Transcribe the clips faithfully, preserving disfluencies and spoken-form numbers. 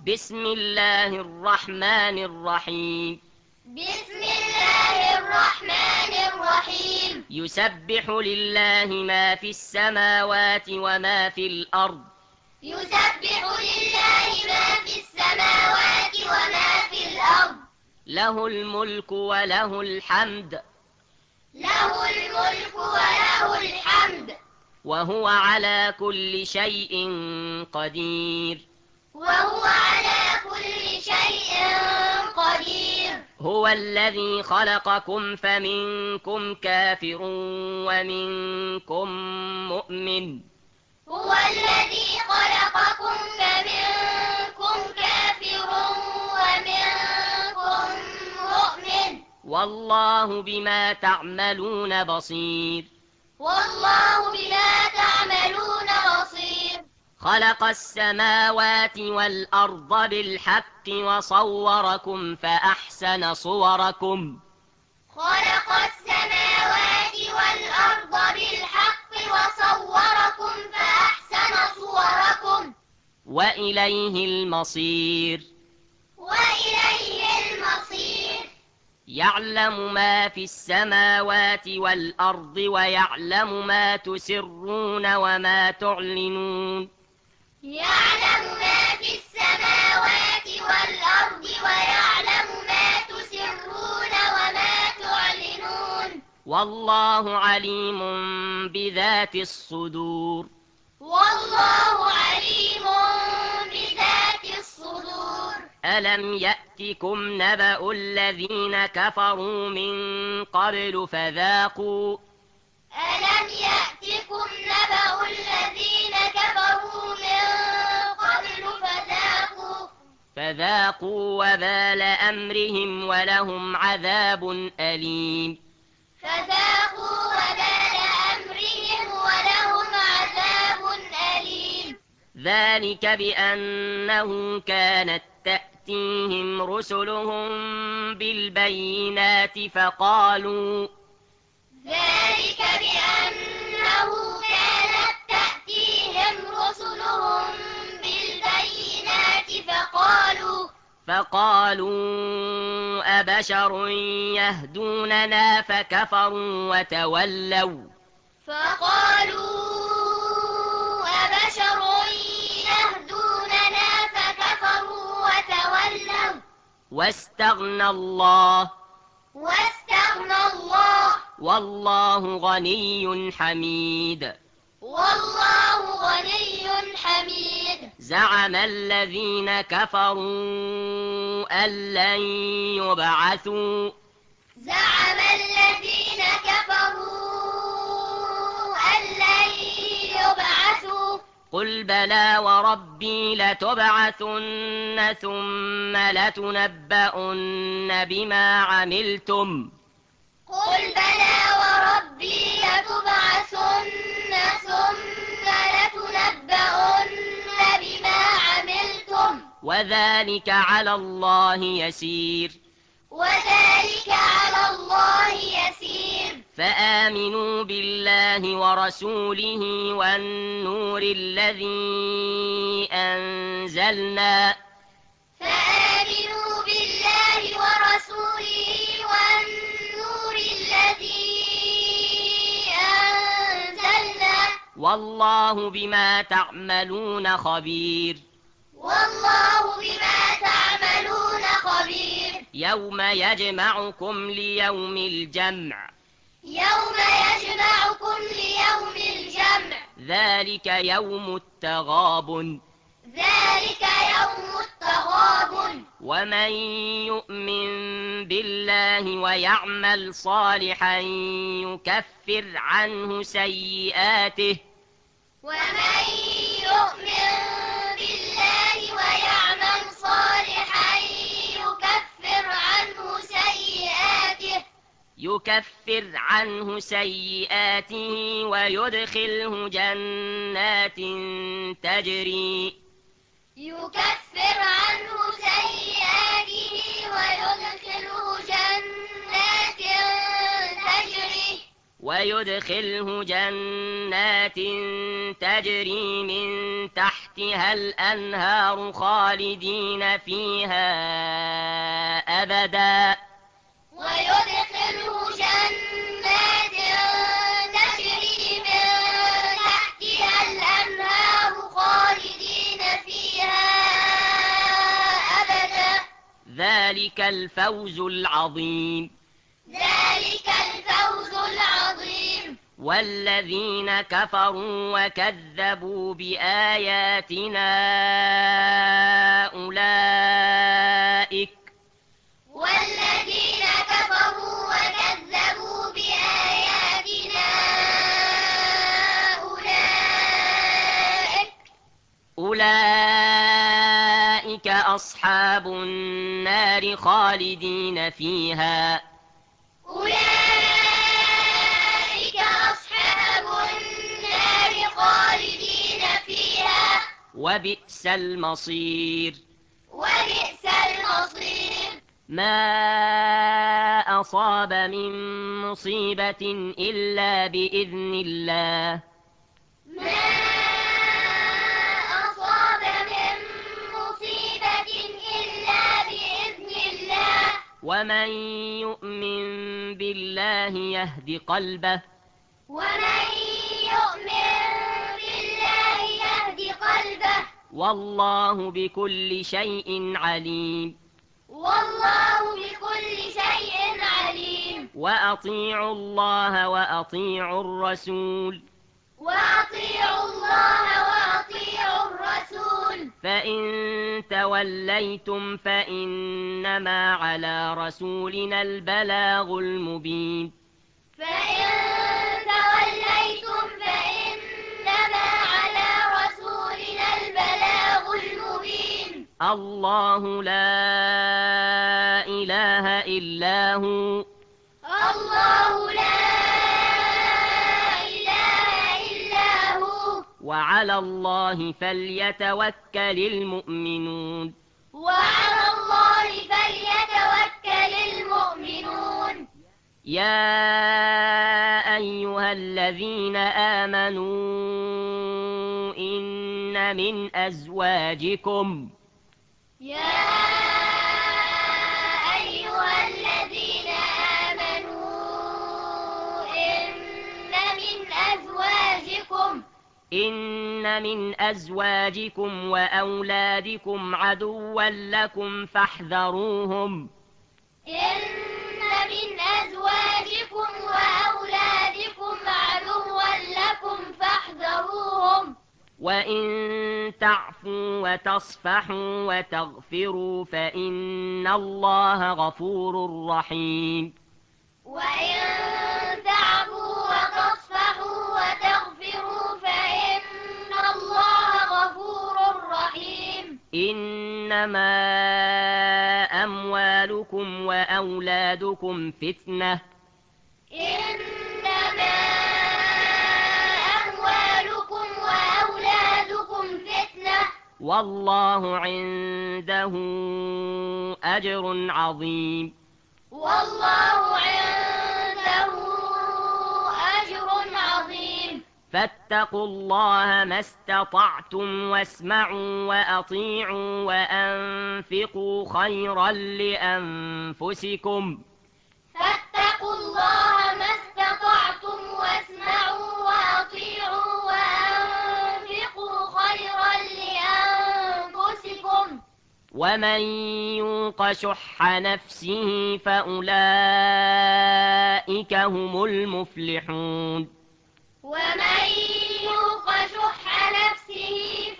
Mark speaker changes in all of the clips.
Speaker 1: بسم الله الرحمن الرحيم
Speaker 2: بسم الله الرحمن الرحيم
Speaker 1: يسبح لله ما في السماوات وما في الأرض
Speaker 2: يسبح لله ما في السماوات وما في الأرض
Speaker 1: له الملك وله الحمد
Speaker 2: له الملك وله الحمد
Speaker 1: وهو على كل شيء قدير
Speaker 2: وهو على كل شيء قدير
Speaker 1: هو الذي خلقكم فمنكم كافر ومنكم مؤمن
Speaker 2: هو الذي خلقكم فمنكم كافر ومنكم مؤمن
Speaker 1: والله بما تعملون بصير
Speaker 2: والله بما تعملون بصير
Speaker 1: خلق السماوات والأرض بالحق وصوركم فأحسن صوركم
Speaker 2: خلق السماوات والأرض بالحق وصوركم فأحسن صوركم
Speaker 1: وإليه المصير
Speaker 2: وإليه المصير
Speaker 1: يعلم ما في السماوات والأرض ويعلم ما تسرون وما تعلنون
Speaker 2: يعلم ما في السماوات والأرض ويعلم ما تسرون وما تعلنون
Speaker 1: والله عليم بذات الصدور
Speaker 2: والله عليم بذات الصدور
Speaker 1: ألم يأتكم نبأ الذين كفروا من قبل فذاقوا
Speaker 2: ألم يأتكم نبأ الذين كفروا من قبل فذاقوا
Speaker 1: فذاقوا وبال أمرهم ولهم عذاب أليم
Speaker 2: فذاقوا وبال أمرهم ولهم عذاب أليم
Speaker 1: ذلك بأنه كانت تأتيهم رسلهم بالبينات فقالوا
Speaker 2: ذلك بأنه كانت تأتيهم رسلهم بالبينات فقالوا
Speaker 1: فقالوا أبشر يهدوننا فكفروا وتولوا
Speaker 2: فقالوا أبشر يهدوننا فكفروا وتولوا
Speaker 1: واستغنى الله
Speaker 2: واستغنى الله
Speaker 1: والله غني حميد
Speaker 2: والله غني حميد
Speaker 1: زعم الذين كفروا أن لن يبعثوا
Speaker 2: زعم الذين كفروا أن لن يبعثوا
Speaker 1: قل بلى وربي لتبعثن ثم لتنبؤن بما عملتم
Speaker 2: قل بلى وربي لتبعثن ثم لتنبؤن بما عملتم
Speaker 1: وذلك على الله يسير
Speaker 2: وذلك على الله يسير
Speaker 1: فآمنوا بالله ورسوله والنور الذي أنزلنا
Speaker 2: فآمنوا بالله ورسوله والنور الذي أنزلنا
Speaker 1: والله بما تعملون خبير
Speaker 2: والله بما تعملون خبير
Speaker 1: يوم يجمعكم ليوم الجمع
Speaker 2: يوم يجمعكم ليوم الجمع
Speaker 1: ذلك يوم التغابن
Speaker 2: ذلك يوم التغابن
Speaker 1: ومن يؤمن بالله ويعمل صالحا يكفر عنه سيئاته
Speaker 2: ومن يؤمن بالله ويعمل صالحا يكفر عنه سيئاته
Speaker 1: يكفر عنه سيئاته ويدخله جنات تجري
Speaker 2: يكفر عنه سيئاته ويدخله جنات تجري
Speaker 1: ويدخله جنات تجري من تحت تحتها الأنهار خالدين فيها أبدا
Speaker 2: ويدخله جنات تجري من تحتها الأنهار خالدين فيها أبدا
Speaker 1: ذلك الفوز العظيم
Speaker 2: ذلك الفوز العظيم
Speaker 1: والذين كفروا وكذبوا بآياتنا أولئك
Speaker 2: والذين كفروا وكذبوا بآياتنا أولئك
Speaker 1: أولئك أصحاب النار خالدين فيها
Speaker 2: أولئك أصحاب النار خالدين فيها
Speaker 1: وبئس المصير
Speaker 2: وبئس المصير
Speaker 1: ما أصاب من مصيبة إلا بإذن الله
Speaker 2: ما أصاب من مصيبة إلا بإذن الله
Speaker 1: ومن يؤمن بالله يهد قلبه
Speaker 2: ومن يؤمن بالله يهد قلبه
Speaker 1: والله بكل شيء عليم
Speaker 2: والله بكل شيء عليم
Speaker 1: وأطيعوا الله وأطيعوا الرسول
Speaker 2: وأطيعوا الله وأطيعوا الرسول
Speaker 1: فإن توليتم فإنما على رسولنا البلاغ المبين
Speaker 2: فإن توليتم فإنما على رسولنا البلاغ المبين
Speaker 1: الله لا إله إلا هو
Speaker 2: الله لا إله إلا هو
Speaker 1: وعلى الله فليتوكل المؤمنون
Speaker 2: وعلى الله فليتوكل المؤمنون
Speaker 1: يا أيها الذين آمنوا إن من أزواجكم
Speaker 2: يا أيها الذين آمنوا إن من أزواجكم
Speaker 1: إن من أزواجكم وأولادكم عدوا لكم فاحذروهم
Speaker 2: إن من أزواجكم وأولادكم عدوا لكم فاحذروهم
Speaker 1: وإن تعفوا وتصفحوا وتغفروا فإن الله غفور رحيم
Speaker 2: وإن تعفوا وتصفحوا وتغفروا فإن الله غفور رحيم
Speaker 1: إنما أموالكم وأولادكم فتنة
Speaker 2: إنما أموالكم وأولادكم فتنة
Speaker 1: والله عنده أجر عظيم
Speaker 2: والله عنده أجر عظيم
Speaker 1: فاتقوا الله ما استطعتم واسمعوا وأطيعوا وأنفقوا خيرا لأنفسكم
Speaker 2: فاتقوا الله ما استطعتم واسمعوا وأطيعوا وأنفقوا خيرا لأنفسكم
Speaker 1: ومن يوق شح نفسه فأولئك هم المفلحون
Speaker 2: ومن يوق شح نفسه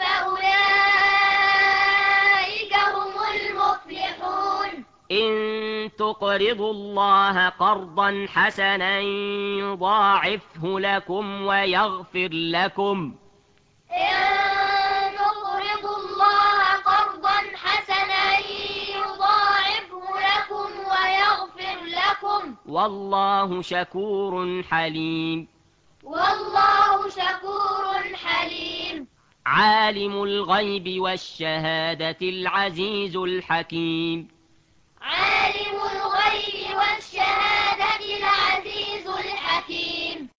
Speaker 2: فأولئك هم المفلحون
Speaker 1: إن تقرضوا الله قرضا حسنا يضاعفه لكم ويغفر لكم
Speaker 2: إن تقرضوا الله قرضا حسنا يضاعفه لكم ويغفر لكم
Speaker 1: والله شكور حليم
Speaker 2: والله شكور حليم
Speaker 1: عالم الغيب والشهادة العزيز الحكيم